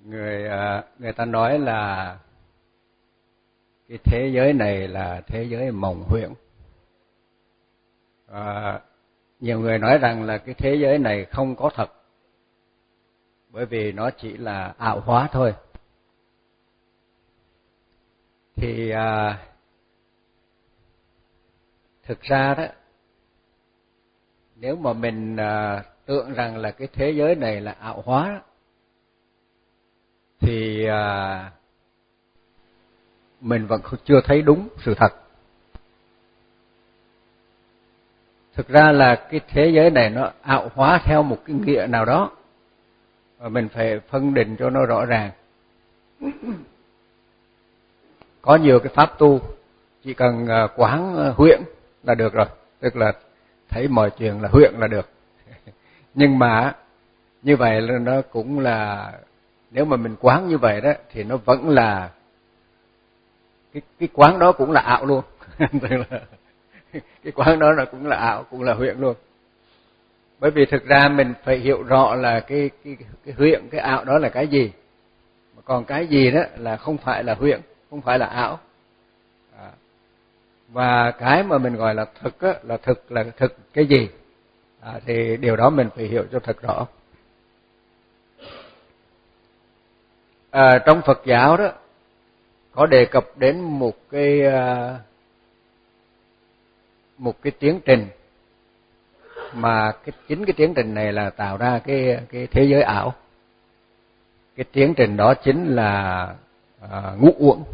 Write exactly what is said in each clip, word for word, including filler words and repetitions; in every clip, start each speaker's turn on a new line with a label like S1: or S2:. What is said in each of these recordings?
S1: người người ta nói là cái thế giới này là thế giới mộng huyễn. À, nhiều người nói rằng là cái thế giới này không có thật, bởi vì nó chỉ là ảo hóa thôi. Thì à, thực ra đó, nếu mà mình à, tưởng rằng là cái thế giới này là ảo hóa, thì à, mình vẫn chưa thấy đúng sự thật. Thực ra là cái thế giới này nó ảo hóa theo một cái nghĩa nào đó, và mình phải phân định cho nó rõ ràng. Có nhiều cái pháp tu chỉ cần quán huyễn là được rồi, tức là thấy mọi chuyện là huyễn là được. Nhưng mà như vậy là nó cũng là, nếu mà mình quán như vậy đó thì nó vẫn là cái cái quán đó cũng là ảo luôn. Tức là cái quán đó là cũng là ảo, cũng là huyễn luôn. Bởi vì thực ra mình phải hiểu rõ là cái cái cái huyễn, cái ảo đó là cái gì. Còn cái gì đó là không phải là huyễn, không phải là ảo. À, và cái mà mình gọi là thực á, là thực là thực cái gì? À, thì điều đó mình phải hiểu cho thật rõ. À, trong Phật giáo đó có đề cập đến một cái một cái tiến trình mà cái chính cái tiến trình này là tạo ra cái cái thế giới ảo. Cái tiến trình đó chính là à, ngũ uẩn.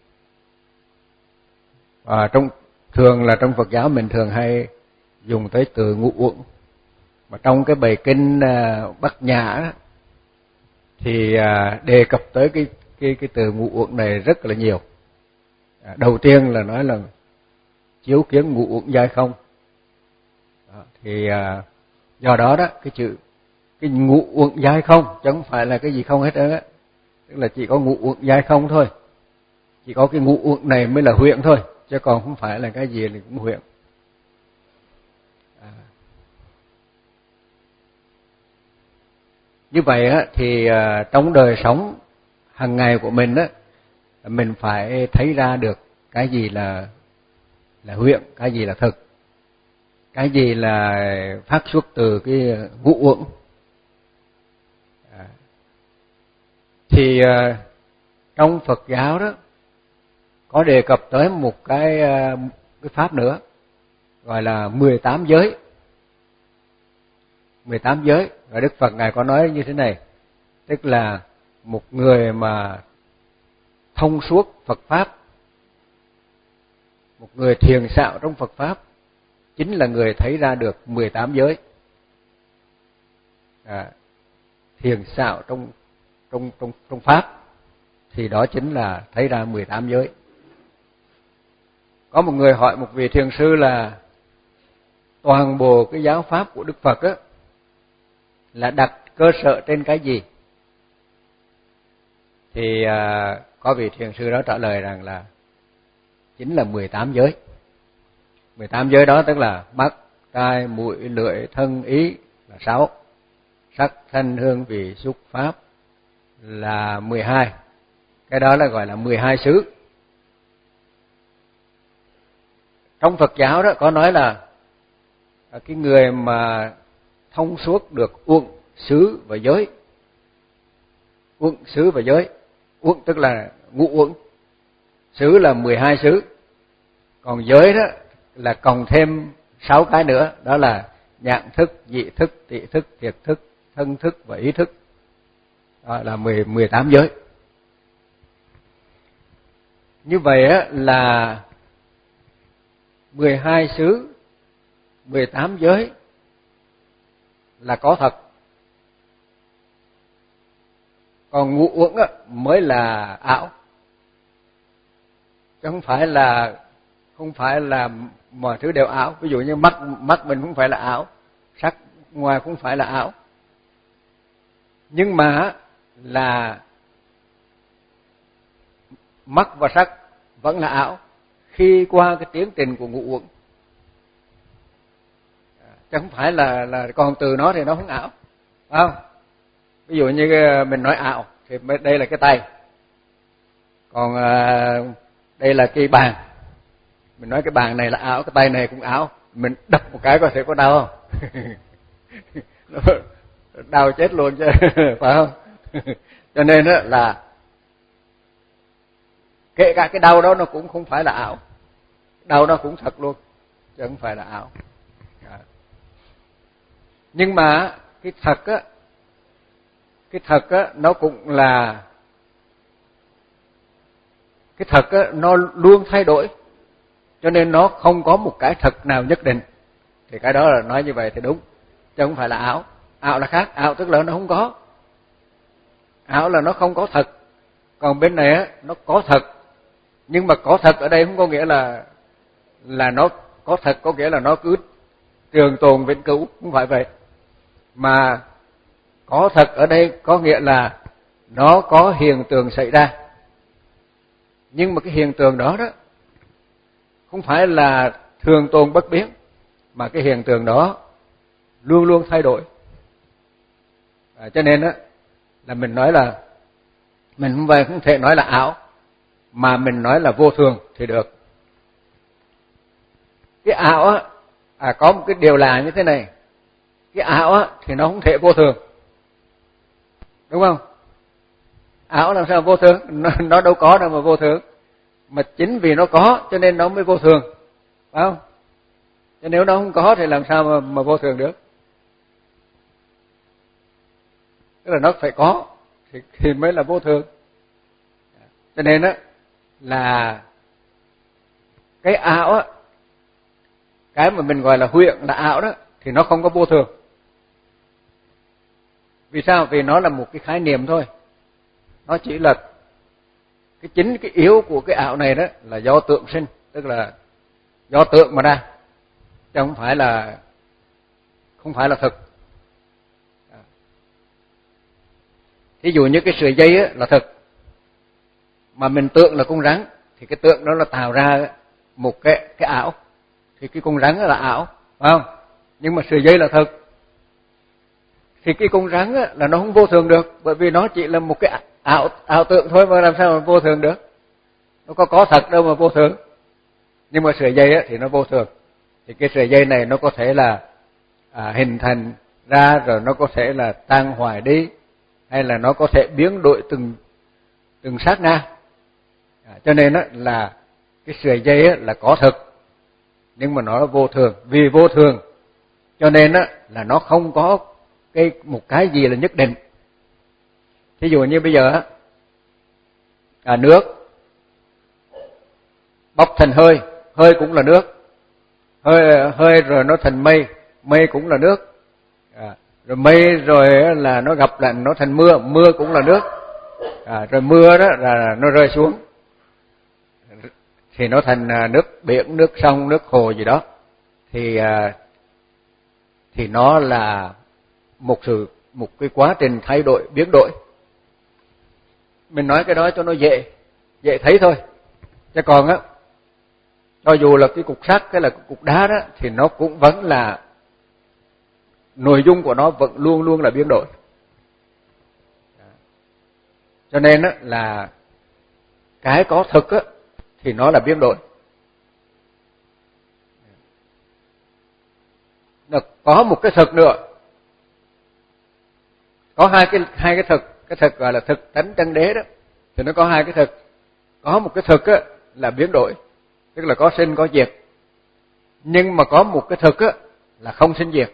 S1: Và trong thường là trong Phật giáo mình thường hay dùng tới từ ngũ uẩn. Mà trong cái bài kinh à, Bát Nhã đó, thì à, đề cập tới cái cái cái từ ngũ uẩn này rất là nhiều. À, đầu tiên là nói là chiếu kiến ngũ uẩn giai không. Đó, thì à, do đó đó cái chữ cái ngũ uẩn giai không chứ không phải là cái gì không hết á, tức là chỉ có ngũ uẩn giai không thôi, chỉ có cái ngũ uẩn này mới là huyễn thôi, chứ còn không phải là cái gì thì cũng huyễn. À. Như vậy á thì à, trong đời sống hàng ngày của mình á, mình phải thấy ra được cái gì là là huyễn, cái gì là thực, cái gì là phát xuất từ cái ngũ uẩn. À. Thì à, trong Phật giáo đó có đề cập tới một cái cái pháp nữa gọi là mười tám giới. mười tám giới, và Đức Phật ngài có nói như thế này, tức là một người mà thông suốt Phật pháp, một người thiền xạo trong Phật pháp chính là người thấy ra được mười tám giới. À, thiền xạo trong trong trong trong pháp thì đó chính là thấy ra mười tám giới. Có một người hỏi một vị thiền sư là toàn bộ cái giáo pháp của Đức Phật á là đặt cơ sở trên cái gì? Thì à, có vị thiền sư đó trả lời rằng là chính là mười tám giới. mười tám giới đó tức là mắt, tai, mũi, lưỡi, thân, ý là sáu, sắc, thanh, hương, vị, xúc, pháp là mười hai. Cái đó là gọi là mười hai xứ. Trong Phật giáo đó có nói là cái người mà thông suốt được uẩn, xứ và giới. Uẩn, xứ và giới. Uẩn tức là ngũ uẩn, xứ là mười hai xứ. Còn giới đó là cộng thêm sáu cái nữa, đó là nhãn thức, nhị thức, tị thức, thiệt thức, thân thức và ý thức. Đó là mười, mười tám giới. Như vậy á là mười hai xứ, mười tám giới là có thật. Còn ngũ uẩn á mới là ảo. Chứ không phải là không phải là mọi thứ đều ảo. Ví dụ như mắt mắt mình cũng phải là ảo, sắc ngoài cũng phải là ảo. Nhưng mà là mắt và sắc vẫn là ảo khi qua cái tiến trình của ngũ uẩn. Chứ không phải là là còn từ nó thì nó không ảo. Phải không? Ví dụ như mình nói ảo thì đây là cái tay. Còn à, đây là cái bàn. Mình nói cái bàn này là ảo, cái tay này cũng ảo. Mình đập một cái có thể có đau không? Đau chết luôn chứ, phải không? Cho nên đó là kể cả cái đau đó nó cũng không phải là ảo. Đau đó cũng thật luôn, chứ không phải là ảo. Nhưng mà cái thật á, cái thật á nó cũng là cái thật á nó luôn thay đổi, cho nên nó không có một cái thật nào nhất định. Thì cái đó là nói như vậy thì đúng, chứ không phải là ảo. Ảo là khác, ảo tức là nó không có. Ảo là nó không có thật. Còn bên này á nó có thật. Nhưng mà có thật ở đây không có nghĩa là là nó có thật có nghĩa là nó cứ trường tồn vĩnh cửu, không phải vậy. Mà có thật ở đây có nghĩa là nó có hiện tượng xảy ra. Nhưng mà cái hiện tượng đó đó không phải là thường tồn bất biến, mà cái hiện tượng đó luôn luôn thay đổi. À, cho nên á là mình nói là mình không phải không thể nói là ảo, mà mình nói là vô thường thì được. Cái ảo á à có một cái điều là như thế này, cái ảo á thì nó không thể vô thường, đúng không? Ảo làm sao vô thường? Nó, nó đâu có đâu mà vô thường. Mà chính vì nó có cho nên nó mới vô thường, phải không? Chứ nếu nó không có thì làm sao mà, mà vô thường được? Tức là nó phải có thì, thì mới là vô thường. Cho nên á là cái ảo á, cái mà mình gọi là huyễn là ảo đó thì nó không có vô thường. Vì sao? Vì nó là một cái khái niệm thôi. Nó chỉ là cái chính cái yếu của cái ảo này đó là do tượng sinh, tức là do tượng mà ra, chứ không phải là không phải là thực. Ví dụ như cái sợi dây á là thực, mà mình tượng là con rắn thì cái tượng đó là tạo ra một cái cái ảo, thì cái con rắn là ảo, phải không? Nhưng mà sợi dây là thực. Thì cái con rắn á là nó không vô thường được, bởi vì nó chỉ là một cái ảo ảo tượng thôi, mà làm sao mà vô thường được? Nó có có thật đâu mà vô thường. Nhưng mà sợi dây á thì nó vô thường. Thì cái sợi dây này nó có thể là à, hình thành ra rồi nó có thể là tan hoại đi, hay là nó có thể biến đổi từng từng sát na. À, cho nên á là cái sợi dây á là có thực, nhưng mà nó là vô thường. Vì vô thường cho nên á là nó không có cái một cái gì là nhất định. Ví dụ như bây giờ á à, nước bốc thành hơi, hơi cũng là nước. Hơi hơi rồi nó thành mây, mây cũng là nước. À, rồi mây rồi là nó gặp lại nó thành mưa, mưa cũng là nước. À, rồi mưa đó là nó rơi xuống thì nó thành nước biển, nước sông, nước hồ gì đó. Thì thì nó là một sự một cái quá trình thay đổi, biến đổi. Mình nói cái đó cho nó dễ dễ thấy thôi. Chứ còn á cho dù là cái cục sắt hay là cục đá đó thì nó cũng vẫn là nội dung của nó vẫn luôn luôn là biến đổi. Cho nên á là cái có thực á thì nó là biến đổi. Nó có một cái thực nữa. Có hai cái hai cái thực, cái thực gọi là thực tánh chân đế đó. Thì nó có hai cái thực. Có một cái thực á là biến đổi, tức là có sinh có diệt. Nhưng mà có một cái thực á là không sinh diệt.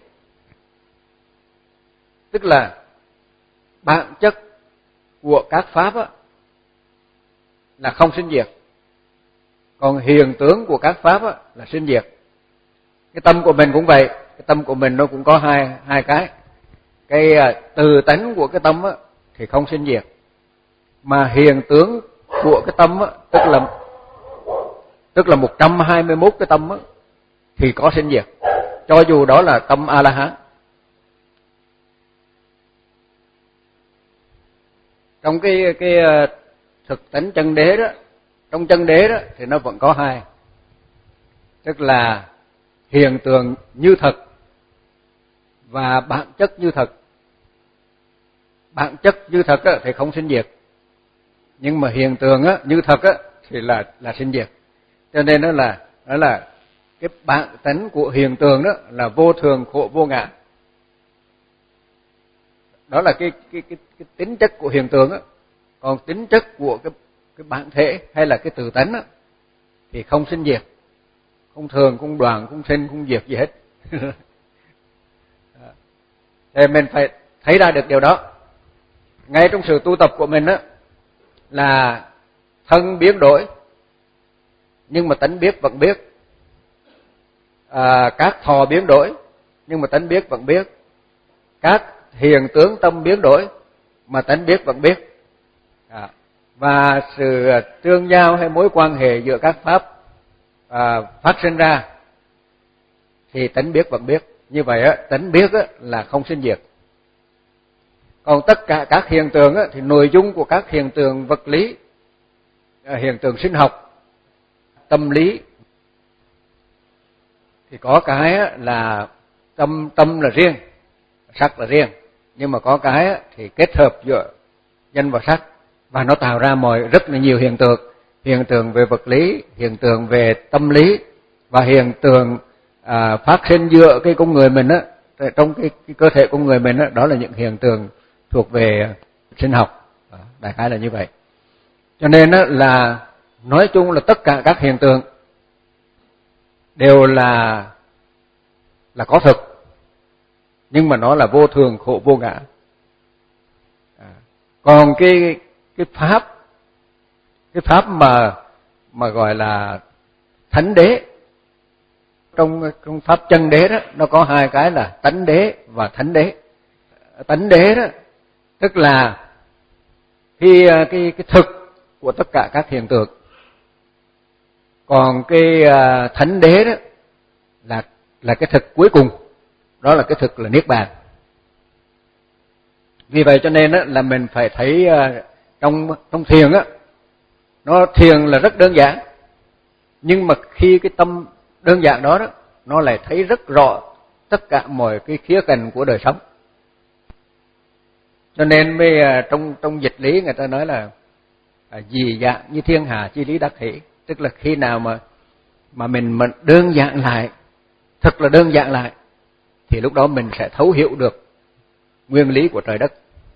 S1: Tức là bản chất của các pháp á là không sinh diệt. Còn hiện tướng của các pháp á là sinh diệt. Cái tâm của mình cũng vậy, cái tâm của mình nó cũng có hai hai cái. Cái từ tánh của cái tâm á thì không sinh diệt. Mà hiện tướng của cái tâm á, tức là tức là một trăm hai mươi mốt cái tâm á thì có sinh diệt, cho dù đó là tâm A-la-hán. Trong cái cái thực tánh chân đế đó, trong chân đế đó thì nó vẫn có hai. Tức là hiện tượng như thật và bản chất như thật. bản chất như thật á, thì không sinh diệt, nhưng mà hiện tượng á, như thật á, thì là là sinh diệt. Cho nên đó là đó là cái bản tánh của hiện tượng đó là vô thường khổ vô ngã. Đó là cái cái cái, cái tính chất của hiện tượng á. Còn tính chất của cái cái bản thể hay là cái tự tánh á, thì không sinh diệt, không thường, không đoạn, không sinh, không diệt gì hết. Thì mình phải thấy ra được điều đó. Ngay trong sự tu tập của mình á, là thân biến đổi, nhưng mà tánh biết vẫn biết. À, các thọ biến đổi, nhưng mà tánh biết vẫn biết. Các hiện tướng tâm biến đổi, mà tánh biết vẫn biết. À, và sự tương giao hay mối quan hệ giữa các pháp à, phát sinh ra, thì tánh biết vẫn biết. Như vậy á, tánh biết á, là không sinh diệt. Còn tất cả các hiện tượng á, thì nội dung của các hiện tượng vật lý, hiện tượng sinh học, tâm lý, thì có cái á, là tâm tâm là riêng, sắc là riêng, nhưng mà có cái á, thì kết hợp giữa danh và sắc, và nó tạo ra mọi rất là nhiều hiện tượng, hiện tượng về vật lý, hiện tượng về tâm lý, và hiện tượng à, phát sinh giữa cái con người mình á, trong cái, cái cơ thể con người mình á, đó là những hiện tượng thuộc về sinh học. Đại khái là như vậy. Cho nên á, là nói chung là tất cả các hiện tượng đều là là có thực, nhưng mà nó là vô thường khổ vô ngã. À, còn cái cái pháp cái pháp mà mà gọi là thánh đế, trong trong pháp chân đế đó, nó có hai cái là tánh đế và thánh đế. Tánh đế đó tức là cái cái cái thực của tất cả các hiện tượng. Còn cái thánh đế đó là là cái thực cuối cùng, đó là cái thực là niết bàn. Vì vậy cho nên á, là mình phải thấy trong trong thiền á, nó thiền là rất đơn giản, nhưng mà khi cái tâm đơn giản đó đó, nó lại thấy rất rõ tất cả mọi cái khía cạnh của đời sống. Cho nên mới trong trong dịch lý người ta nói là dị dạng như thiên hà chi lý đắc hỷ, tức là khi nào mà mà mình mình đơn giản lại, thật là đơn giản lại, thì lúc đó mình sẽ thấu hiểu được nguyên lý của trời đất.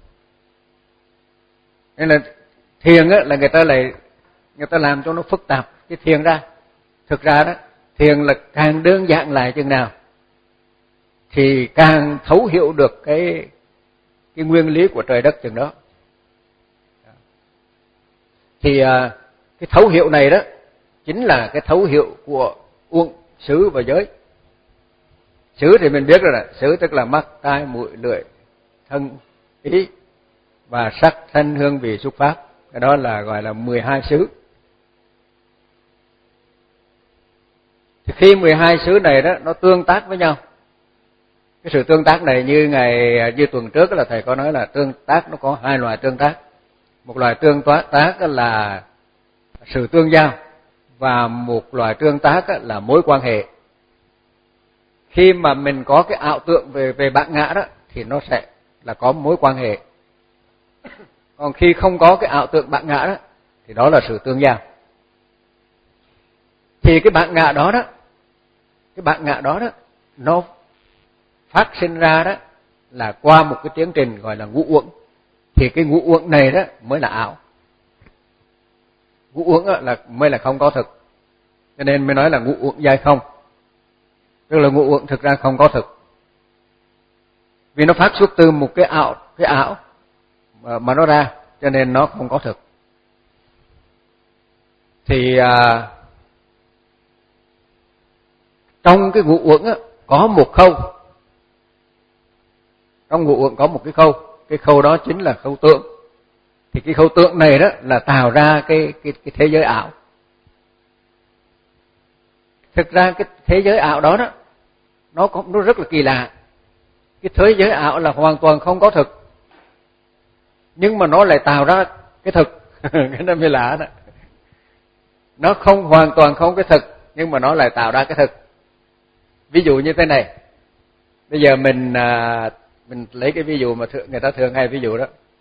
S1: Nên là thiền á, là người ta lại người ta làm cho nó phức tạp cái thiền ra. Thực ra đó, thiền là càng đơn giản lại chừng nào thì càng thấu hiểu được cái cái nguyên lý của trời đất chừng đó. Thì cái thấu hiểu này đó chính là cái thấu hiểu của uẩn, xứ và giới. Xứ thì mình biết rồi là xứ tức là mắt, tai, mũi, lưỡi, thân, ý và sắc, thanh, hương, vị, xúc, pháp. Cái đó là gọi là mười hai xứ. Thì khi mười hai xứ này đó nó tương tác với nhau, cái sự tương tác này như ngày như tuần trước là thầy có nói là tương tác nó có hai loại tương tác. Một loại tương tác là sự tương giao, và một loại tương tác là mối quan hệ. Khi mà mình có cái ảo tưởng về về bản ngã đó thì nó sẽ là có mối quan hệ. Còn khi không có cái ảo tưởng bản ngã đó thì đó là sự tương giao. Thì cái bản ngã đó đó, cái bản ngã đó đó nó phát sinh ra đó là qua một cái tiến trình gọi là ngũ uẩn. Thì cái ngũ uẩn này đó mới là ảo. Ngũ uẩn là mới là không có thực. Cho nên mới nói là ngũ uẩn giai không. Tức là ngũ uẩn thực ra không có thực. Vì nó phát xuất từ một cái ảo, cái ảo mà, mà nó ra, cho nên nó không có thực. Thì à, trong cái ngũ uẩn có một khâu. Trong ngũ uẩn có một cái khâu, cái khâu đó chính là khâu tượng. Thì cái khâu tượng này đó là tạo ra cái cái cái thế giới ảo. Thực ra cái thế giới ảo đó đó nó có nó rất là kỳ lạ. Cái thế giới ảo là hoàn toàn không có thực, nhưng mà nó lại tạo ra cái thực. Cái đó mới lạ đó. Nó không hoàn toàn không cái thực, nhưng mà nó lại tạo ra cái thực. Ví dụ như thế này. Bây giờ mình à, mình lấy cái ví dụ mà người ta thường hay ví dụ đó.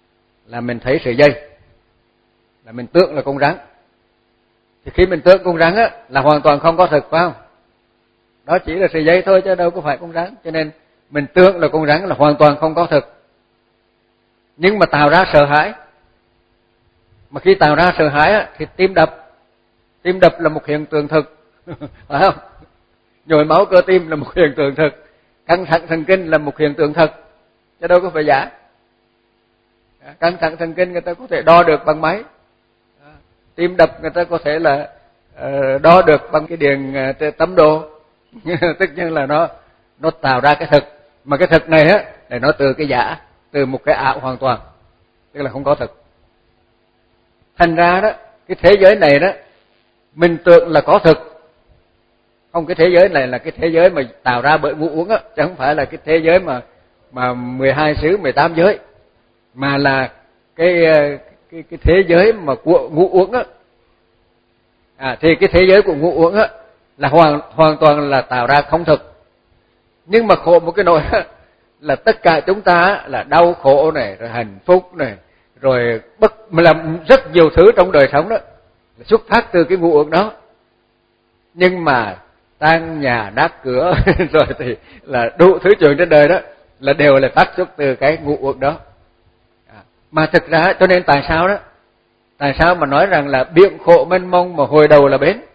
S1: là mình thấy sợi dây, là mình tưởng là con rắn. Thì khi mình tưởng con rắn á là hoàn toàn không có thực, phải không? Đó chỉ là sợi dây thôi chứ đâu có phải con rắn, cho nên mình tưởng là con rắn là hoàn toàn không có thực. Nhưng mà tạo ra sợ hãi. Mà khi tạo ra sợ hãi á thì tim đập. Tim đập là một hiện tượng thực, phải không? Nhồi máu cơ tim là một hiện tượng thực, căng thẳng thần kinh là một hiện tượng thực, chứ đâu có phải giả. Căng thẳng thần kinh người ta có thể đo được bằng máy, tim đập người ta có thể là đo được bằng cái điện tấm độ. Tất nhiên là nó nó tạo ra cái thực, mà cái thực này á là nó từ cái giả, từ một cái ảo hoàn toàn, tức là không có thực. Thành ra đó cái thế giới này đó mình tưởng là có thực. Không, cái thế giới này là cái thế giới mà tạo ra bởi ngũ uẩn á, chứ không phải là cái thế giới mà mà mười hai xứ, mười tám giới, mà là cái cái cái thế giới mà của ngũ uẩn á. À thì cái thế giới của ngũ uẩn á là hoàn hoàn toàn là tạo ra không thực. Nhưng mà khổ một cái nỗi là tất cả chúng ta là đau khổ này, rồi hạnh phúc này, rồi bất mà làm rất nhiều thứ trong đời sống đó là xuất phát từ cái ngũ uẩn đó. Nhưng mà tan nhà nát cửa rồi thì là đủ thứ chuyện trên đời đó là đều là phát xuất từ cái ngũ uẩn đó. À, mà thực ra cho nên tại sao đó? Tại sao mà nói rằng là biển khổ mênh mông mà hồi đầu là bến?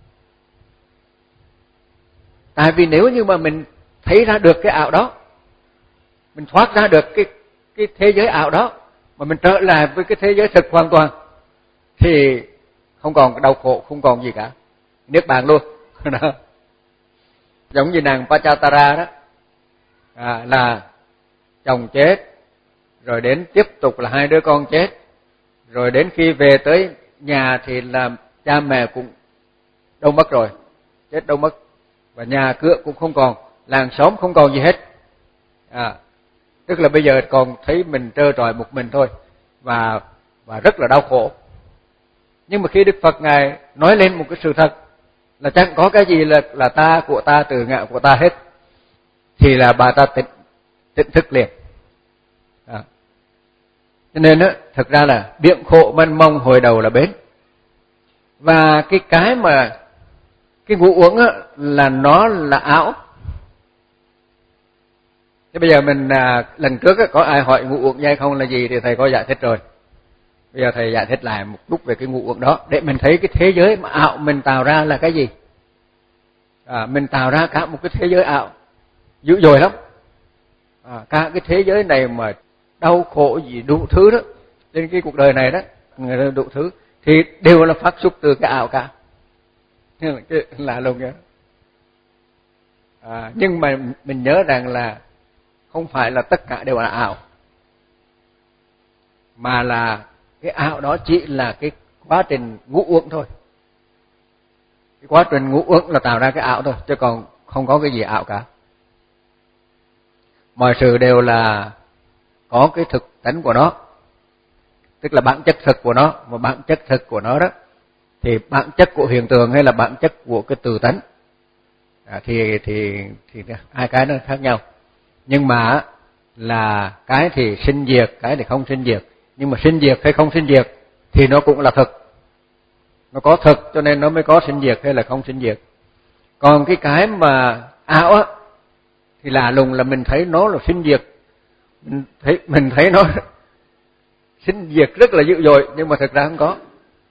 S1: Tại vì nếu như mà mình thấy ra được cái ảo đó, mình thoát ra được cái cái thế giới ảo đó, mà mình trở lại với cái thế giới thực hoàn toàn, thì không còn đau khổ, không còn gì cả, niết bàn luôn. Đó. Giống như nàng Pachatara đó, à, là chồng chết, rồi đến tiếp tục là hai đứa con chết, rồi đến khi về tới nhà thì là cha mẹ cũng đâu mất rồi, chết đâu mất, và nhà cửa cũng không còn, làng xóm không còn gì hết. À, tức là bây giờ còn thấy mình trơ trọi một mình thôi, và và rất là đau khổ. Nhưng mà khi Đức Phật Ngài nói lên một cái sự thật là chẳng có cái gì là là ta, của ta, từ ngã của ta hết, thì là bà ta tỉnh tỉnh thức liền. À. Cho nên á, thực ra là biển khổ mênh mông hồi đầu là bến. Và cái cái mà cái ngũ uẩn á là nó là ảo. Thế bây giờ mình à, lần trước á, có ai hỏi ngũ uẩn hay không là gì thì thầy có giải thích rồi. Bây giờ thầy giải thích lại một chút về cái ngũ uẩn đó để mình thấy cái thế giới mà ảo mình tạo ra là cái gì. À, mình tạo ra cả một cái thế giới ảo dữ dội lắm. À, cả cái thế giới này mà đau khổ gì đủ thứ đó trên cái cuộc đời này đó, người ta đủ thứ thì đều là phát xuất từ cái ảo cả. Cái lạ lùng vậy. À, nhưng mà mình nhớ rằng là không phải là tất cả đều là ảo, mà là cái ảo đó chỉ là cái quá trình ngũ uẩn thôi. Cái quá trình ngũ uẩn là tạo ra cái ảo thôi, chứ còn không có cái gì ảo cả. Mọi sự đều là có cái thực tánh của nó, tức là bản chất thực của nó. Mà bản chất thực của nó đó thì bản chất của hiện tượng hay là bản chất của cái từ tánh, à, thì thì thì hai cái nó khác nhau. Nhưng mà là cái thì sinh diệt, cái thì không sinh diệt. Nhưng mà sinh diệt hay không sinh diệt thì nó cũng là thực. Nó có thực cho nên nó mới có sinh diệt hay là không sinh diệt. Còn cái cái mà ảo á thì lạ lùng là mình thấy nó là sinh diệt. Mình thấy mình thấy nó sinh diệt rất là dữ dội, nhưng mà thực ra không có.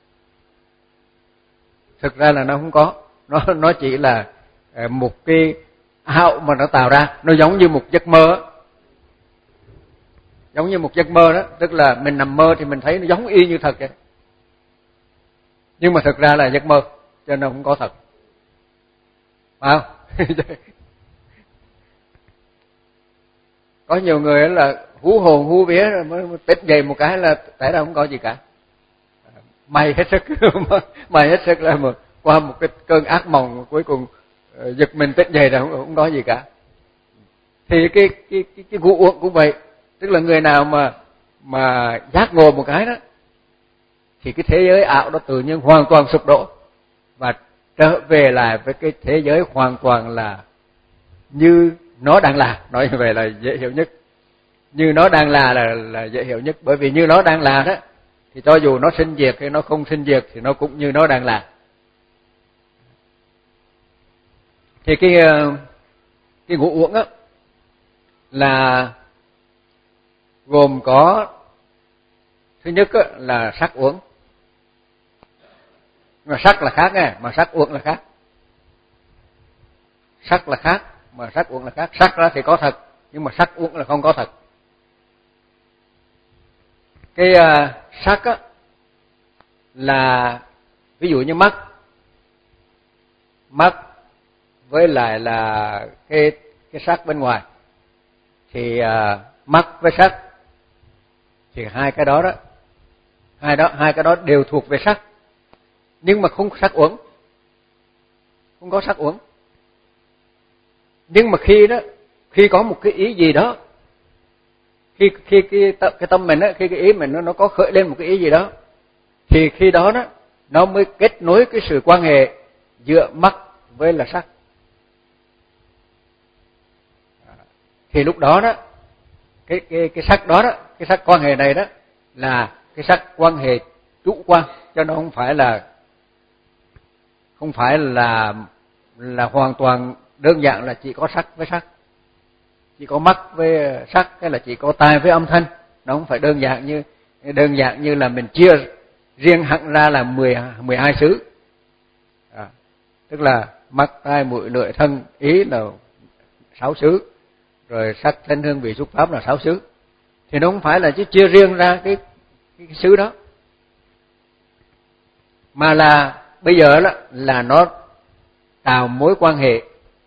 S1: Thực ra là nó không có. Nó nó chỉ là một cái ảo mà nó tạo ra, nó giống như một giấc mơ. Giống như một giấc mơ đó, tức là mình nằm mơ thì mình thấy nó giống y như thật vậy. Nhưng mà thực ra là giấc mơ, cho nên nó không có thật. Phải không? Có nhiều người là hú hồn hú vía rồi mới tỉnh dậy một cái là tại đâu không có gì cả. May hết sức, may hết sức là mà qua một cái cơn ác mộng cuối cùng giật mình tỉnh dậy rồi không, không có gì cả. Thì cái cái cái cái ngũ uẩn cũng vậy, tức là người nào mà mà giác ngộ một cái đó thì cái thế giới ảo đó tự nhiên hoàn toàn sụp đổ và trở về lại với cái thế giới hoàn toàn là như nó đang là, nói như vậy là dễ hiểu nhất. như nó đang là là là dễ hiểu nhất, bởi vì như nó đang là đó thì cho dù nó sinh diệt hay nó không sinh diệt thì nó cũng như nó đang là. Thì cái cái ngũ uẩn á là gồm có thứ nhất á, là sắc uẩn. Mà sắc là khác nghe, mà sắc uẩn là khác. Sắc là khác, mà sắc uẩn là khác. Sắc ra thì có thật, nhưng mà sắc uẩn là không có thật. Cái uh, sắc á là ví dụ như mắt, mắt với lại là cái cái sắc bên ngoài, thì uh, mắt với sắc thì hai cái đó đó, hai đó hai cái đó đều thuộc về sắc, nhưng mà không sắc uẩn, không có sắc uẩn. Nhưng mà khi đó, khi có một cái ý gì đó, khi khi cái cái tâm mình á, khi cái ý mình nó nó có khởi lên một cái ý gì đó, thì khi đó đó nó mới kết nối cái sự quan hệ giữa mắt với là sắc. Thì lúc đó đó cái cái cái sắc đó đó, cái sắc quan hệ này đó là cái sắc quan hệ chủ quan, cho nó không phải là không phải là là hoàn toàn đơn giản là chỉ có sắc với sắc, chỉ có mắt với sắc, hay là chỉ có tai với âm thanh. Nó không phải đơn giản như đơn giản như là mình chia riêng hẳn ra là mười mười hai xứ. À, tức là mắt, tai, mũi, lưỡi, thân, ý là sáu xứ, rồi sắc, thanh, hương, vị, xúc, pháp là sáu xứ. Thì nó không phải là chỉ chia riêng ra cái cái, cái xứ đó, mà là bây giờ là, là nó tạo mối quan hệ.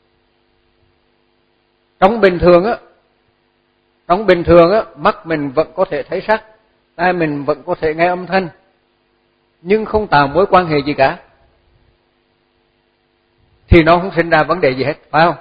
S1: Trong bình thường á, trong bình thường á, mắt mình vẫn có thể thấy sắc, tai mình vẫn có thể nghe âm thanh, nhưng không tạo mối quan hệ gì cả, thì nó không sinh ra vấn đề gì hết, phải không?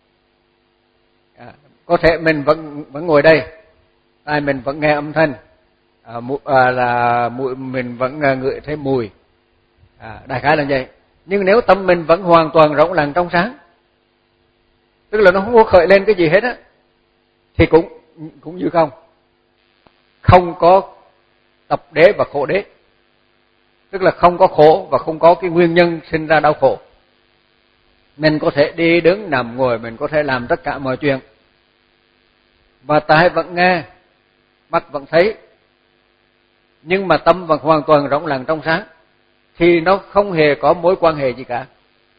S1: À, có thể mình vẫn vẫn ngồi đây, tai mình vẫn nghe âm thanh, à, mũi, à, là mũi mình vẫn ngửi thấy mùi, à, đại khái là vậy. Nhưng nếu tâm mình vẫn hoàn toàn rộng lặng trong sáng, tức là nó không có khởi lên cái gì hết á, thì cũng cũng như không, không có tập đế và khổ đế, tức là không có khổ và không có cái nguyên nhân sinh ra đau khổ. Mình có thể đi đứng nằm ngồi, mình có thể làm tất cả mọi chuyện, và tai vẫn nghe, mắt vẫn thấy, nhưng mà tâm vẫn hoàn toàn rộng lặng trong sáng, thì nó không hề có mối quan hệ gì cả.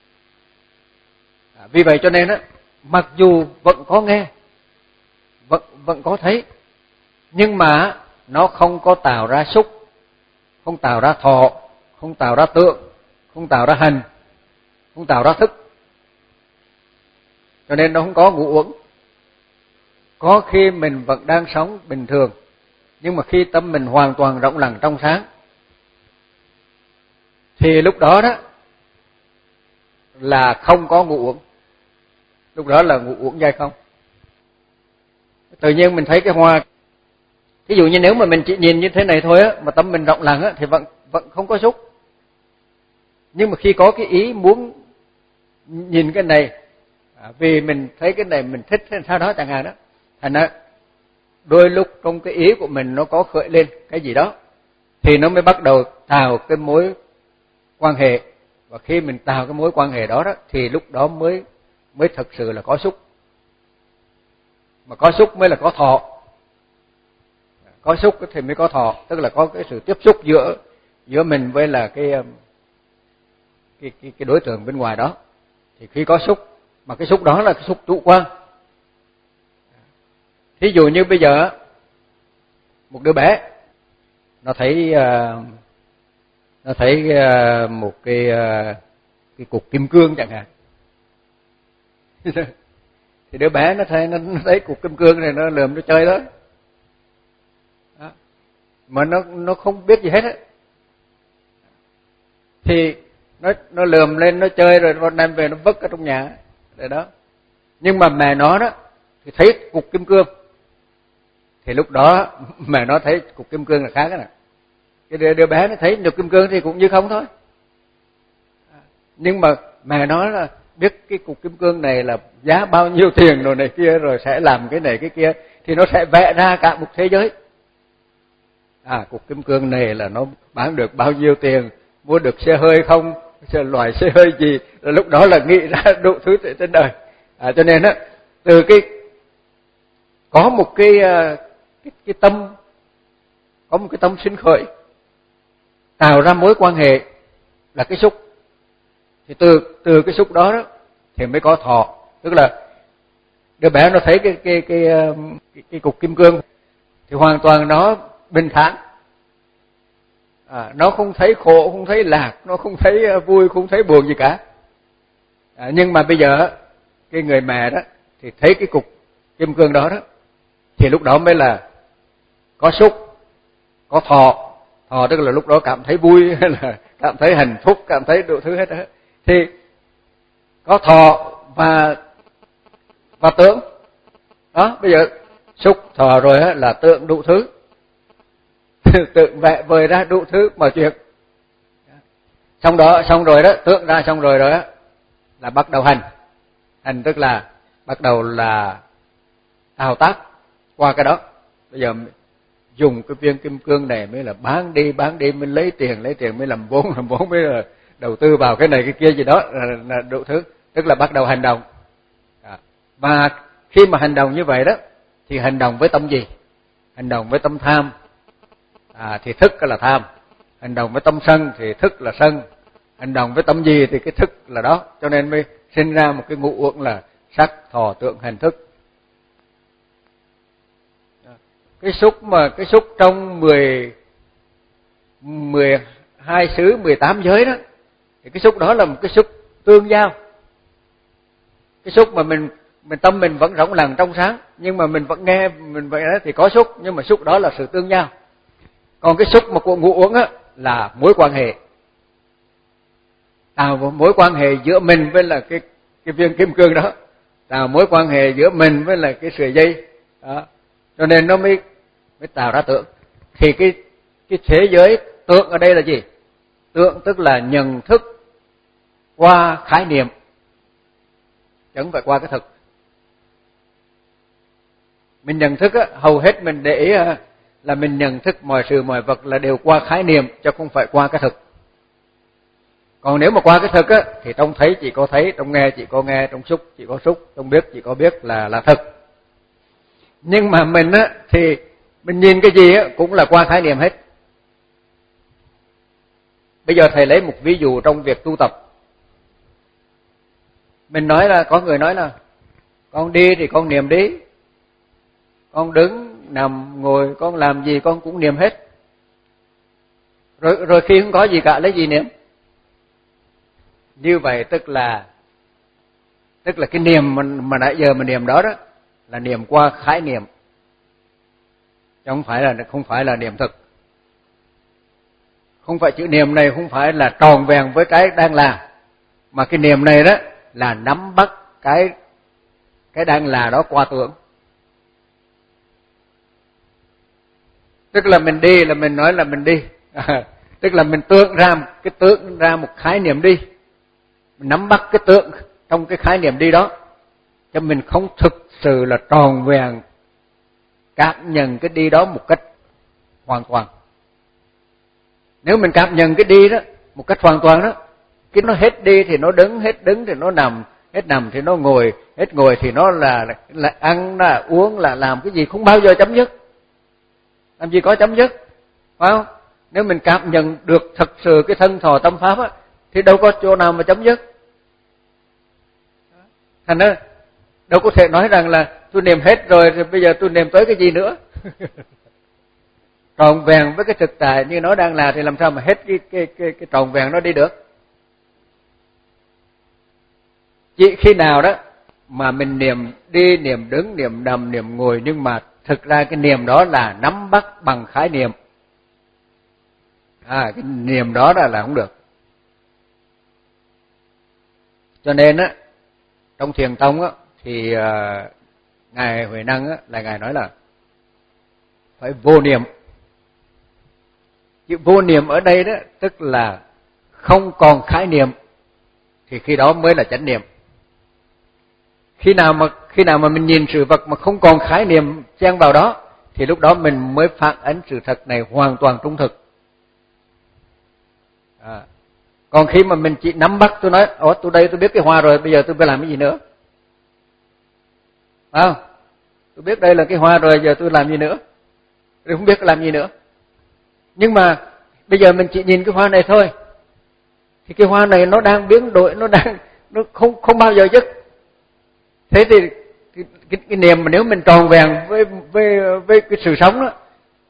S1: À, vì vậy cho nên á, mặc dù vẫn có nghe, vẫn vẫn có thấy, nhưng mà nó không có tạo ra xúc, không tạo ra thọ, không tạo ra tượng, không tạo ra hành, không tạo ra thức. Cho nên nó không có ngũ uẩn. Có khi mình vẫn đang sống bình thường, nhưng mà khi tâm mình hoàn toàn rộng lặng trong sáng, thì lúc đó đó là không có ngũ uẩn. Lúc đó là ngũ uẩn giai không. Tự nhiên mình thấy cái hoa, ví dụ như nếu mà mình chỉ nhìn như thế này thôi á, mà tâm mình rộng lặng á, thì vẫn vẫn không có xúc. Nhưng mà khi có cái ý muốn nhìn cái này, à, vì mình thấy cái này mình thích hay sao đó chẳng hạn đó, thành ra đôi lúc trong cái ý của mình nó có khởi lên cái gì đó, thì nó mới bắt đầu tạo cái mối quan hệ. Và khi mình tạo cái mối quan hệ đó đó, thì lúc đó mới mới thực sự là có xúc. Mà có xúc mới là có thọ. Có xúc thì mới có thọ, tức là có cái sự tiếp xúc giữa giữa mình với là cái cái cái, cái đối tượng bên ngoài đó. Thì khi có xúc, mà cái xúc đó là cái xúc chủ quan. Thí dụ như bây giờ một đứa bé nó thấy nó thấy một cái cái cục kim cương chẳng hạn, thì đứa bé nó thấy nó thấy cục kim cương này, nó lườm nó chơi đó, đó. Mà nó nó không biết gì hết á, thì nó nó lườm lên nó chơi rồi nó đem về nó vứt ở trong nhà để đó. Nhưng mà mẹ nó đó thì thấy cục kim cương, thì lúc đó mẹ nó thấy cục kim cương là khác đó nè. Cái đứa, đứa bé nó thấy cục kim cương thì cũng như không thôi. Nhưng mà mẹ nó là biết cái cục kim cương này là giá bao nhiêu tiền rồi này kia, rồi sẽ làm cái này cái kia, thì nó sẽ vẽ ra cả một thế giới. À, cục kim cương này là nó bán được bao nhiêu tiền, mua được xe hơi không, loại xe hơi gì, rồi lúc đó là nghĩ ra đủ thứ trên đời. À, cho nên á, từ cái có một cái, cái cái tâm, có một cái tâm sinh khởi, tạo ra mối quan hệ là cái xúc, thì từ từ cái xúc đó, đó thì mới có thọ. Tức là đứa bé nó thấy cái cái cái cái, cái cục kim cương thì hoàn toàn nó bình thản, à, nó không thấy khổ, không thấy lạc, nó không thấy vui, không thấy buồn gì cả. À, nhưng mà bây giờ cái người mẹ đó thì thấy cái cục kim cương đó đó, thì lúc đó mới là có xúc, có thọ. Thọ tức là lúc đó cảm thấy vui, hay là cảm thấy hạnh phúc, cảm thấy đủ thứ hết đó. Thì có thọ và và tưởng. Đó, bây giờ xúc thọ rồi á, là tượng đủ thứ. Tượng vẽ vời ra đủ thứ mọi chuyện. Xong đó, xong rồi đó, tượng ra xong rồi rồi á, là bắt đầu hành. Hành tức là bắt đầu là thao tác qua cái đó. Bây giờ dùng cái viên kim cương này mới là bán đi, bán đi mới lấy tiền, lấy tiền mới làm vốn, làm vốn mới là đầu tư vào cái này cái kia gì đó, là, là đủ thứ. Tức là bắt đầu hành động. Và khi mà hành động như vậy đó, thì hành động với tâm gì? Hành động với tâm tham, à, thì thức là tham. Hành động với tâm sân thì thức là sân. Hành động với tâm gì thì cái thức là đó. Cho nên mới sinh ra một cái ngũ uẩn là sắc, thọ, tưởng, hành, thức. Cái xúc mà cái xúc trong mười mười hai xứ, mười tám giới đó, thì cái xúc đó là một cái xúc tương giao. Cái xúc mà mình mình tâm mình vẫn rộng lặng trong sáng, nhưng mà mình vẫn nghe mình vậy đó thì có xúc, nhưng mà xúc đó là sự tương giao. Còn cái xúc mà của ngũ uẩn á là mối quan hệ, tạo mối quan hệ giữa mình với là cái cái viên kim cương đó, tạo mối quan hệ giữa mình với là cái sợi dây đó. Cho nên nó mới mới tạo ra tượng. Thì cái cái thế giới tượng ở đây là gì? Tượng tức là nhận thức qua khái niệm, chứ không phải qua cái thực. Mình nhận thức á, hầu hết mình để ý là mình nhận thức mọi sự mọi vật là đều qua khái niệm, chứ không phải qua cái thực. Còn nếu mà qua cái thực á, thì trong thấy chỉ có thấy, trong nghe chỉ có nghe, trong xúc chỉ có xúc, trong biết chỉ có biết là là thực. Nhưng mà mình á, thì mình nhìn cái gì á, cũng là qua khái niệm hết. Bây giờ thầy lấy một ví dụ trong việc tu tập. Mình nói là, có người nói là con đi thì con niệm đi, con đứng, nằm, ngồi, con làm gì con cũng niệm hết. Rồi rồi khi không có gì cả lấy gì niệm? Như vậy tức là tức là cái niệm mà, mà nãy giờ mình niệm đó đó là niệm qua khái niệm, chứ không phải là không phải là niệm thực. Không phải chữ niệm này không phải là tròn vẹn với cái đang là, mà cái niệm này đó là nắm bắt cái cái đang là đó qua tưởng. Tức là mình đi là mình nói là mình đi, à, tức là mình tưởng ra cái tưởng ra một khái niệm đi, mình nắm bắt cái tưởng trong cái khái niệm đi đó, cho mình không thực sự là tròn vẹn cảm nhận cái đi đó một cách hoàn toàn. Nếu mình cảm nhận cái đi đó một cách hoàn toàn đó, cái nó hết đi thì nó đứng, hết đứng thì nó nằm, hết nằm thì nó ngồi, hết ngồi thì nó là là ăn, là uống, là làm cái gì không bao giờ chấm dứt. Làm gì có chấm dứt, phải không? Nếu mình cảm nhận được thật sự cái thân thọ tâm pháp á, thì đâu có chỗ nào mà chấm dứt. Thành ra đâu có thể nói rằng là tôi niệm hết rồi thì bây giờ tôi niệm tới cái gì nữa. Tròn vẹn với cái thực tại như nó đang là thì làm sao mà hết cái cái cái cái tròn vẹn nó đi được. Chỉ khi nào đó mà mình niệm đi, niệm đứng, niệm nằm, niệm ngồi, nhưng mà thực ra cái niệm đó là nắm bắt bằng khái niệm, à, cái niệm đó là, là không được. Cho nên á, trong Thiền Tông á, thì uh, Ngài Huệ Năng á, là Ngài nói là phải vô niệm. Chữ vô niệm ở đây đó tức là không còn khái niệm, thì khi đó mới là chánh niệm. Khi nào mà khi nào mà mình nhìn sự vật mà không còn khái niệm chen vào đó thì lúc đó mình mới phản ánh sự thật này hoàn toàn trung thực. À. Còn khi mà mình chỉ nắm bắt, tôi nói ủa tôi đây tôi biết cái hoa rồi, bây giờ tôi phải làm cái gì nữa? Phải không? Tôi biết đây là cái hoa rồi, giờ tôi làm gì nữa? Tôi không biết làm gì nữa. Nhưng mà bây giờ mình chỉ nhìn cái hoa này thôi, thì cái hoa này nó đang biến đổi, nó đang nó không không bao giờ dứt. Thế thì cái, cái, cái niềm mà nếu mình tròn vẹn với với với cái sự sống đó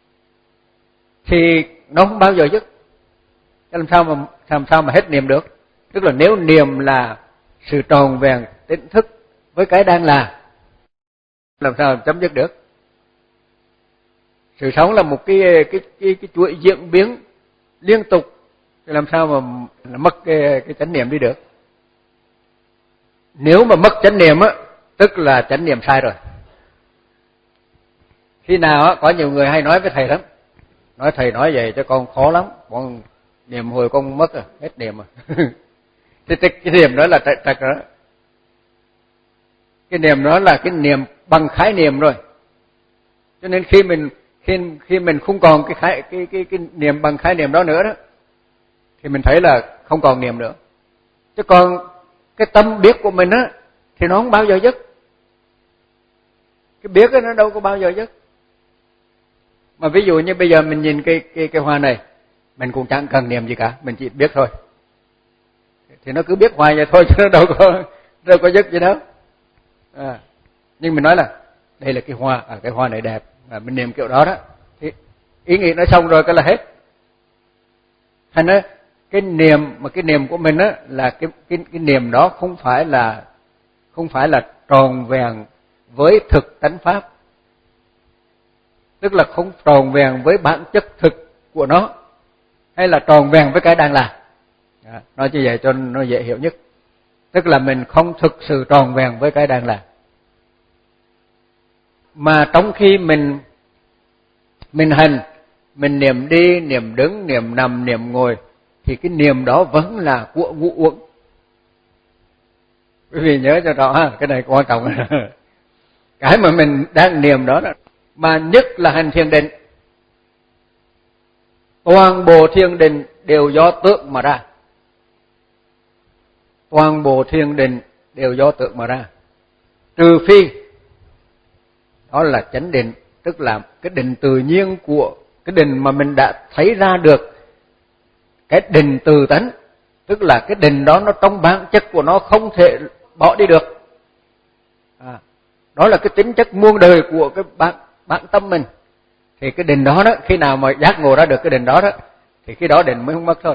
S1: thì nó không bao giờ dứt. Làm sao mà làm sao mà hết niềm được? Tức là nếu niềm là sự tròn vẹn tỉnh thức với cái đang là, làm sao chấm dứt được? Sự sống là một cái cái cái cái chuỗi diễn biến liên tục, thì làm sao mà mất cái cái chánh niệm đi được? Nếu mà mất chánh niệm á, tức là chánh niệm sai rồi. Khi nào á, có nhiều người hay nói với thầy lắm, nói thầy nói vậy cho con khó lắm, con niệm hồi con mất rồi, hết niệm rồi. Thì cái, cái niệm đó là trật trật đó. Cái niệm đó là cái niệm bằng khái niệm rồi. Cho nên khi mình khi khi mình không còn cái khái cái cái cái niệm bằng khái niệm đó nữa đó, thì mình thấy là không còn niệm nữa. Chứ còn cái tâm biết của mình á thì nó không bao giờ dứt. Cái biết đó, nó đâu có bao giờ dứt. Mà ví dụ như bây giờ mình nhìn cái cái cái hoa này, mình cũng chẳng cần niệm gì cả, mình chỉ biết thôi. Thì nó cứ biết hoài vậy thôi chứ nó đâu có đâu có dứt gì đâu. À, nhưng mình nói là đây là cái hoa, à, cái hoa này đẹp, à, mình niệm kiểu đó đó, thì ý nghĩ nó xong rồi cái là hết. Thành ra cái niệm mà cái niệm của mình á là cái cái cái niệm đó không phải là không phải là tròn vẹn với thực tánh pháp, tức là không tròn vẹn với bản chất thực của nó, hay là tròn vẹn với cái đang là. À, nói như vậy cho nó dễ hiểu nhất. Tức là mình không thực sự tròn vẹn với cái đang là. Mà trong khi mình mình hành, mình niệm đi, niệm đứng, niệm nằm, niệm ngồi, thì cái niệm đó vẫn là của ngũ uẩn. Quý vị nhớ cho rõ ha, cái này quan trọng. Cái mà mình đang niệm đó, đó mà nhất là hành thiền định, toàn bộ thiền định đều do tưởng mà ra. Toàn bộ thiền định đều do tưởng mà ra. Trừ phi đó là chánh định, tức là cái định tự nhiên của cái định mà mình đã thấy ra được, cái định từ tánh, tức là cái định đó nó trong bản chất của nó không thể bỏ đi được. À, đó là cái tính chất muôn đời của cái bản, bản tâm mình. Thì cái định đó đó, khi nào mà giác ngộ ra được cái định đó đó, thì khi đó định mới không mất thôi.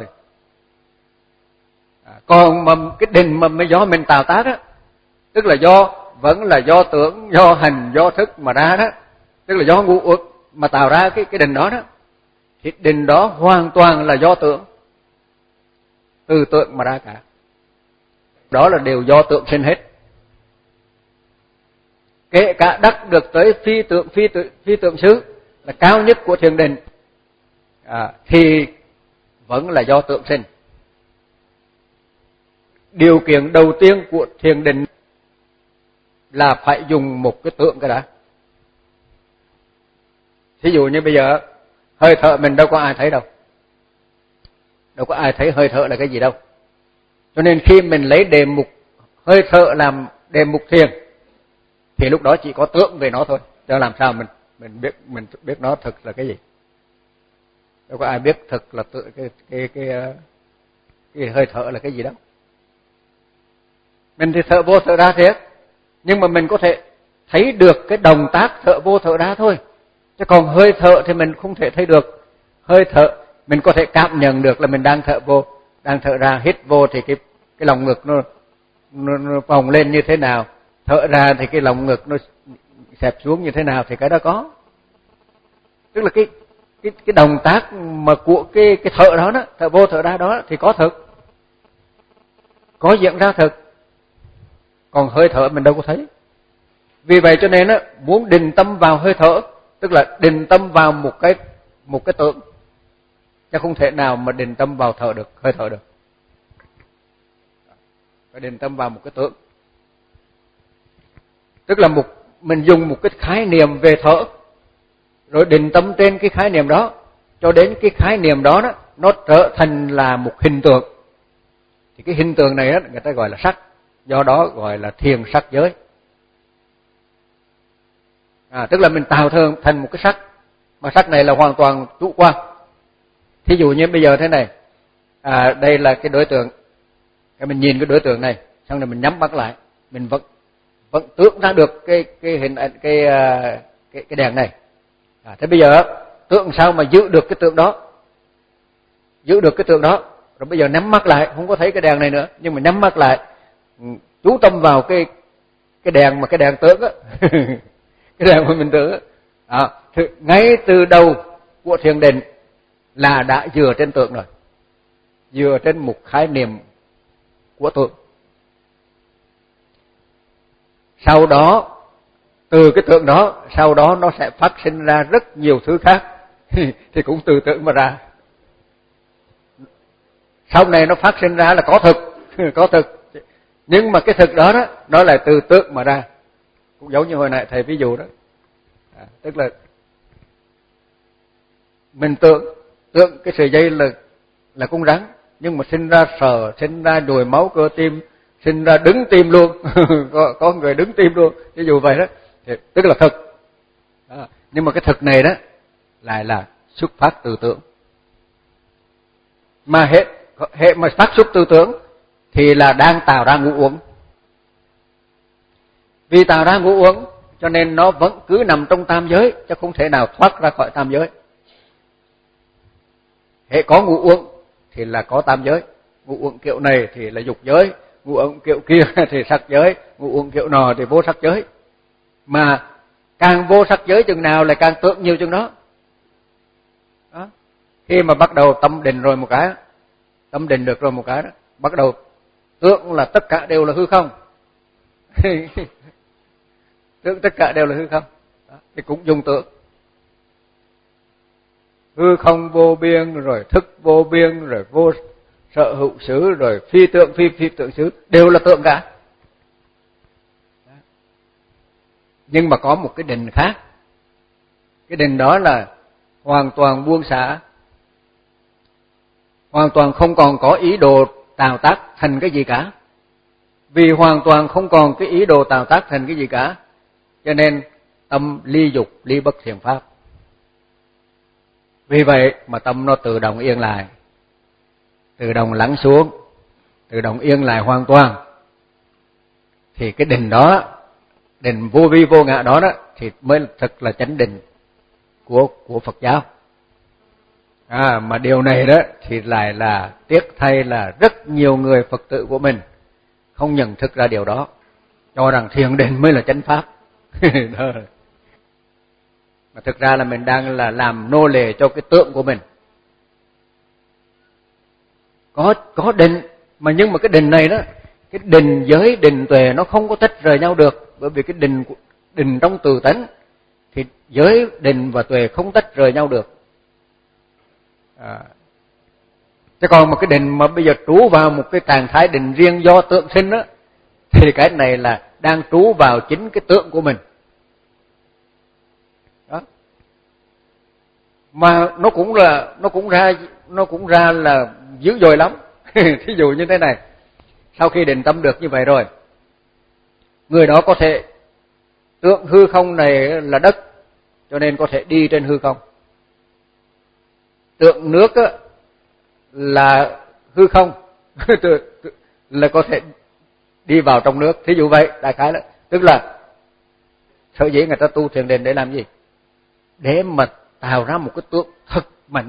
S1: À, còn mà cái định mà mới do mình tạo tác đó, tức là do vẫn là do tưởng, do hành, do thức mà ra đó, tức là do ngũ uẩn mà tạo ra cái cái định đó đó, thì định đó hoàn toàn là do tưởng, từ tưởng mà ra cả. Đó là đều do tưởng sinh hết. Kể cả đắc được tới phi tưởng phi tưởng, phi tưởng xứ là cao nhất của thiền định, à, thì vẫn là do tưởng sinh. Điều kiện đầu tiên của thiền định là phải dùng một cái tưởng cái đã. Thí dụ như bây giờ hơi thở mình đâu có ai thấy đâu, đâu có ai thấy hơi thở là cái gì đâu. Cho nên khi mình lấy đề mục hơi thở làm đề mục thiền, thì lúc đó chỉ có tưởng về nó thôi, cho làm sao mình mình biết mình biết nó thực là cái gì. Đâu có ai biết thực là tự cái cái cái cái, cái hơi thở là cái gì đâu. Mình thì thở vô thở ra thiệt, nhưng mà mình có thể thấy được cái động tác thở vô thở ra thôi. Chứ còn hơi thở thì mình không thể thấy được. Hơi thở mình có thể cảm nhận được là mình đang thở vô, đang thở ra. Hít vô thì cái cái lòng ngực nó nó, nó phồng lên như thế nào, thở ra thì cái lòng ngực nó xẹp xuống như thế nào, thì cái đó có. Tức là cái cái cái động tác mà của cái cái thở đó đó, thở vô thở ra đó thì có thực, có diễn ra thực. Còn hơi thở mình đâu có thấy. Vì vậy cho nên á, muốn định tâm vào hơi thở, tức là định tâm vào một cái một cái tưởng, chứ không thể nào mà định tâm vào thở được, hơi thở được. Phải định tâm vào một cái tưởng. Tức là một mình dùng một cái khái niệm về thở, rồi định tâm trên cái khái niệm đó, cho đến cái khái niệm đó, đó nó trở thành là một hình tượng. Thì cái hình tượng này đó, người ta gọi là sắc, do đó gọi là thiền sắc giới. À, tức là mình tạo thường thành một cái sắc, mà sắc này là hoàn toàn chủ quan. Thí dụ như bây giờ thế này, à, đây là cái đối tượng, cái mình nhìn cái đối tượng này, xong rồi mình nhắm mắt lại, mình vẫn vẫn tưởng ra được cái cái hình ảnh cái cái cái đèn này. À, thế bây giờ tưởng sao mà giữ được cái tượng đó, giữ được cái tượng đó, rồi bây giờ nhắm mắt lại, không có thấy cái đèn này nữa, nhưng mà nhắm mắt lại, chú tâm vào cái cái đèn mà cái đèn tưởng á, cái đèn mà mình tưởng á, à, ngay từ đầu của thiền định là đã dựa trên tượng rồi, dựa trên một khái niệm của tượng. Sau đó từ cái tượng đó, sau đó nó sẽ phát sinh ra rất nhiều thứ khác thì cũng từ tượng mà ra. Sau này nó phát sinh ra là có thực, có thực, nhưng mà cái thực đó đó nó là từ tượng mà ra. Cũng giống như hồi nãy thầy ví dụ đó, à, tức là mình tượng tượng cái sợi dây là là con rắn, nhưng mà sinh ra sờ, sinh ra nhồi máu cơ tim, sinh ra đứng tim luôn, có, có người đứng tim luôn, ví dụ vậy đó, thì tức là thực. Đó. Nhưng mà cái thực này đó lại là xuất phát từ tưởng. Mà hệ hệ mà phát xuất từ tưởng thì là đang tạo ra ngũ uẩn. Vì tạo ra ngũ uẩn cho nên nó vẫn cứ nằm trong tam giới, chứ không thể nào thoát ra khỏi tam giới. Hệ có ngũ uẩn thì là có tam giới. Ngũ uẩn kiểu này thì là dục giới, ngũ uẩn kiểu kia thì sắc giới, ngũ uẩn kiểu nọ thì vô sắc giới. Mà càng vô sắc giới chừng nào lại càng tưởng nhiều chừng đó. Đó. Khi mà bắt đầu tâm định rồi một cái, tâm định được rồi một cái đó, bắt đầu tưởng là tất cả đều là hư không. Tưởng tất cả đều là hư không. Đó. Thì cũng dùng tưởng. Hư không vô biên, rồi thức vô biên, rồi vô sở hữu xứ, rồi phi tượng phi phi tượng xứ, đều là tượng cả. Đó. Nhưng mà có một cái định khác. Cái định đó là hoàn toàn buông xả, hoàn toàn không còn có ý đồ tạo tác thành cái gì cả. Vì hoàn toàn không còn cái ý đồ tạo tác thành cái gì cả, cho nên tâm ly dục, ly bất thiện pháp. Vì vậy mà tâm nó tự động yên lại, tự động lắng xuống, tự động yên lại hoàn toàn. Thì cái định đó, định vô vi vô ngã đó, đó thì mới thực là chánh định của của Phật giáo. À, mà điều này đó thì lại là tiếc thay là rất nhiều người Phật tử của mình không nhận thức ra điều đó, cho rằng thiền định mới là chánh pháp. Đó. Mà thực ra là mình đang là làm nô lệ cho cái tượng của mình. Có có định, mà nhưng mà cái định này đó, cái định giới, định tuệ nó không có tách rời nhau được, bởi vì cái định định trong từ tánh thì giới, định và tuệ không tách rời nhau được. À, chứ còn một cái định mà bây giờ trú vào một cái trạng thái định riêng do tượng sinh đó, thì cái này là đang trú vào chính cái tượng của mình. Đó. Mà nó cũng là nó cũng ra nó cũng ra là dữ dội lắm. Thí dụ như thế này, sau khi định tâm được như vậy rồi, người đó có thể tượng hư không này là đất, cho nên có thể đi trên hư không. Tượng nước á, là hư không, là có thể đi vào trong nước. Thí dụ vậy, đại khái là tức là sở dĩ người ta tu thiền định để làm gì? Để mà tạo ra một cái tượng thật mạnh.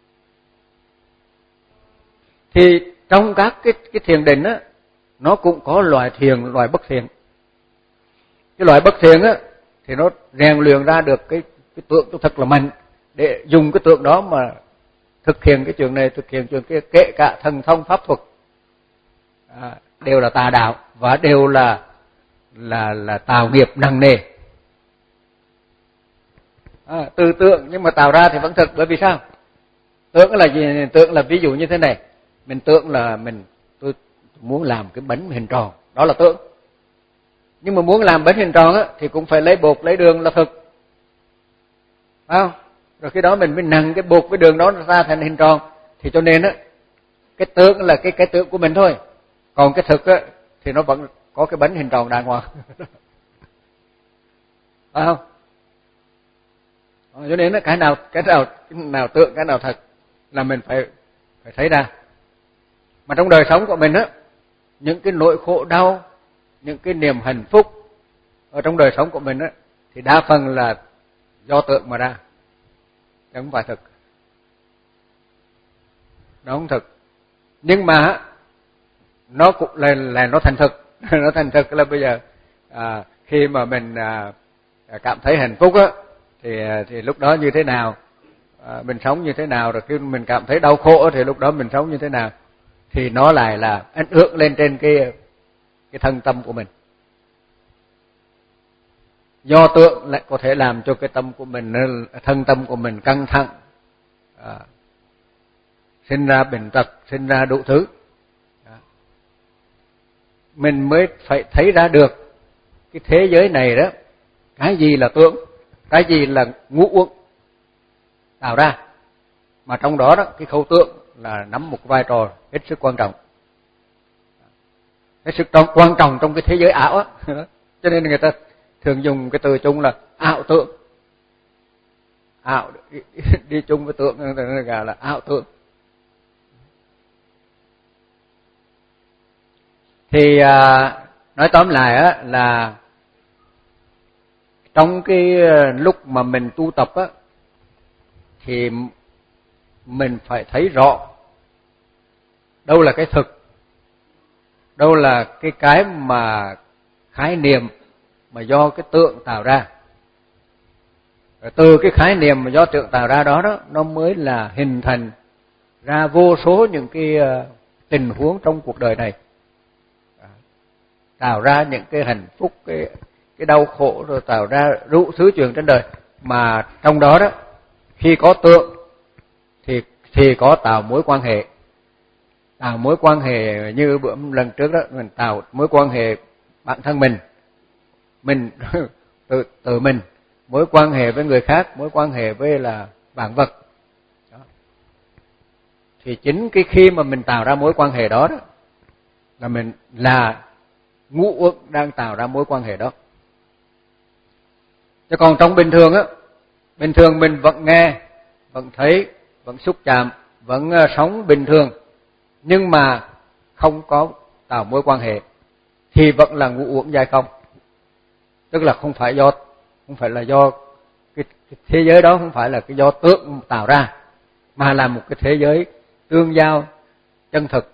S1: Thì trong các cái cái thiền định á, nó cũng có loại thiền, loại bất thiền. Cái loại bất thiền á thì nó rèn luyện ra được cái cái tượng nó thật là mạnh, để dùng cái tượng đó mà thực hiện cái chuyện này, thực hiện chuyện kia, kể cả thần thông pháp thuật, à, đều là tà đạo và đều là là là tạo nghiệp nặng nề. À, từ tượng nhưng mà tạo ra thì vẫn thực, bởi vì sao? Tượng là gì? Tượng là ví dụ như thế này, mình tượng là mình tôi muốn làm cái bánh hình tròn, đó là tượng. Nhưng mà muốn làm bánh hình tròn á thì cũng phải lấy bột lấy đường là thực, phải không? Rồi khi đó mình mới nặng cái bột với đường đó ra thành hình tròn. Thì cho nên á, cái tưởng là cái cái tưởng của mình thôi, còn cái thực á thì nó vẫn có cái bánh hình tròn đàng hoàng. Phải không? Cho nên á, cái nào cái nào cái nào tưởng, cái nào thật là mình phải phải thấy ra. Mà trong đời sống của mình á, những cái nỗi khổ đau, những cái niềm hạnh phúc ở trong đời sống của mình á thì đa phần là do tưởng mà ra, chứ không phải thực. Nó không thực. Nhưng mà nó cũng là, là nó thành thực. Nó thành thực là bây giờ à, khi mà mình à, cảm thấy hạnh phúc á thì thì lúc đó như thế nào, à, mình sống như thế nào, rồi khi mình cảm thấy đau khổ thì lúc đó mình sống như thế nào, thì nó lại là ảnh hưởng lên trên cái cái thân tâm của mình. Do tưởng lại có thể làm cho cái tâm của mình, thân tâm của mình căng thẳng, à, sinh ra bệnh tật, sinh ra đủ thứ. Mình mới phải thấy ra được cái thế giới này đó, cái gì là tưởng, cái gì là ngũ uẩn tạo ra. Mà trong đó đó, cái khẩu tưởng là nắm một vai trò hết sức quan trọng. Hết sức quan trọng trong cái thế giới ảo á. Cho nên người ta thường dùng cái từ chung là ảo tưởng. Ảo đi, đi chung với tưởng là ảo tưởng. Thì à, nói tóm lại á là trong cái lúc mà mình tu tập á thì mình phải thấy rõ đâu là cái thực, đâu là cái cái mà khái niệm mà do cái tưởng tạo ra. Rồi từ cái khái niệm mà do tưởng tạo ra đó đó, nó mới là hình thành ra vô số những cái tình huống trong cuộc đời này, tạo ra những cái hạnh phúc, cái cái đau khổ, rồi tạo ra đủ thứ chuyện trên đời. Mà trong đó đó, khi có tưởng thì thì có tạo mối quan hệ. Tạo mối quan hệ như bữa lần trước đó, mình tạo mối quan hệ bản thân mình, mình tự tự mình, mối quan hệ với người khác, mối quan hệ với là vạn vật. Đó. Thì chính cái khi mà mình tạo ra mối quan hệ đó đó là mình là ngũ uẩn đang tạo ra mối quan hệ đó. Chứ còn trong bình thường á, bình thường mình vẫn nghe, vẫn thấy, vẫn xúc chạm, vẫn sống bình thường, nhưng mà không có tạo mối quan hệ thì vẫn là ngũ uẩn giai không. Tức là không phải do không phải là do cái, cái thế giới đó không phải là cái do tưởng tạo ra, mà là một cái thế giới tương giao chân thực.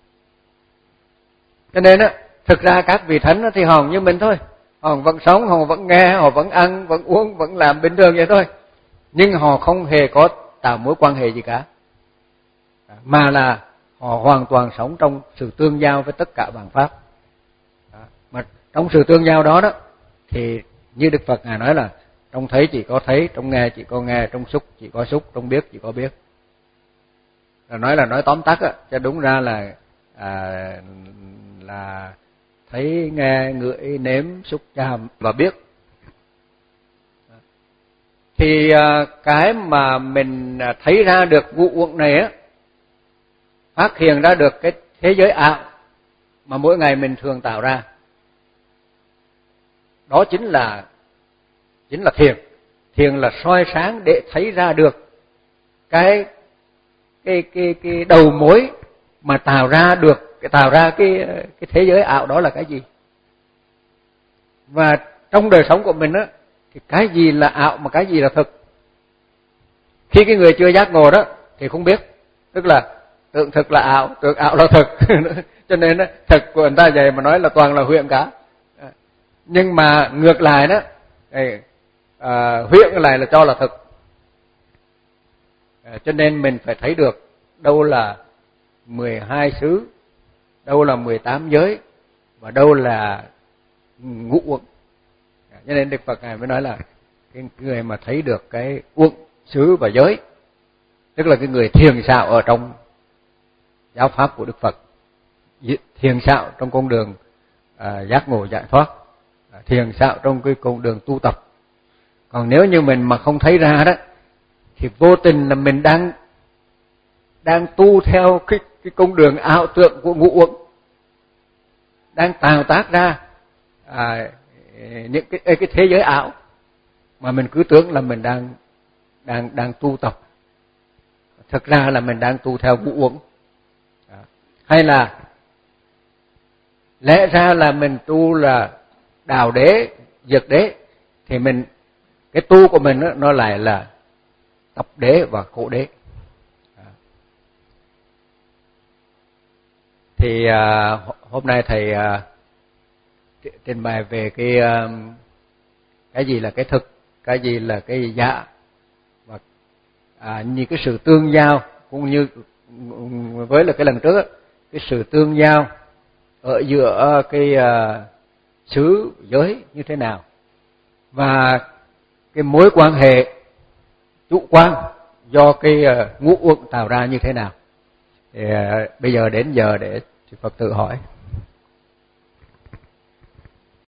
S1: Cho nên á, thực ra các vị thánh thì họ như mình thôi, họ vẫn sống, họ vẫn nghe, họ vẫn ăn, vẫn uống, vẫn làm bình thường vậy thôi, nhưng họ không hề có tạo mối quan hệ gì cả, mà là họ hoàn toàn sống trong sự tương giao với tất cả vạn pháp. Mà trong sự tương giao đó đó thì như Đức Phật Ngài nói là trong thấy chỉ có thấy, trong nghe chỉ có nghe, trong xúc chỉ có xúc, trong biết chỉ có biết. Là nói là nói tóm tắt á, chứ đúng ra là à, là thấy, nghe, ngửi, nếm, xúc, chạm và biết. Thì à, cái mà mình thấy ra được ngũ uẩn này á, phát hiện ra được cái thế giới ảo mà mỗi ngày mình thường tạo ra, đó chính là chính là thiền. Thiền là soi sáng để thấy ra được cái cái cái cái đầu mối mà tạo ra được cái tạo ra cái cái thế giới ảo đó là cái gì. Và trong đời sống của mình á thì cái gì là ảo mà cái gì là thực. Khi cái người chưa giác ngộ đó thì không biết, tức là tưởng thực là ảo, tưởng ảo là thực. Cho nên á, thực của người ta vậy mà nói là toàn là huyễn cả. Nhưng mà ngược lại đó, à, huyễn lại là cho là thực. À, cho nên mình phải thấy được đâu là mười hai xứ, đâu là mười tám giới và đâu là ngũ uẩn. À, cho nên Đức Phật Ngài mới nói là cái người mà thấy được cái uẩn, xứ và giới, tức là cái người thiền xạo ở trong giáo pháp của Đức Phật, thiền xạo trong con đường à, giác ngộ giải thoát, thiền xạo trong cái con đường tu tập. Còn nếu như mình mà không thấy ra đó thì vô tình là mình đang đang tu theo cái cái con đường ảo tưởng của ngũ uẩn, đang tạo tác ra à, những cái cái thế giới ảo mà mình cứ tưởng là mình đang đang đang tu tập, thực ra là mình đang tu theo ngũ uẩn. Hay là lẽ ra là mình tu là đào đế, diệt đế, thì mình cái tu của mình đó, nó lại là tập đế và khổ đế. Thì à, hôm nay thầy à, trình bày về cái à, cái gì là cái thực, cái gì là cái giả, và à, như cái sự tương giao, cũng như với là cái lần trước đó, cái sự tương giao ở giữa cái uh, xứ giới như thế nào, và cái mối quan hệ chủ quan do cái uh, ngũ uẩn tạo ra như thế nào. Thì uh, bây giờ đến giờ để Phật tử hỏi.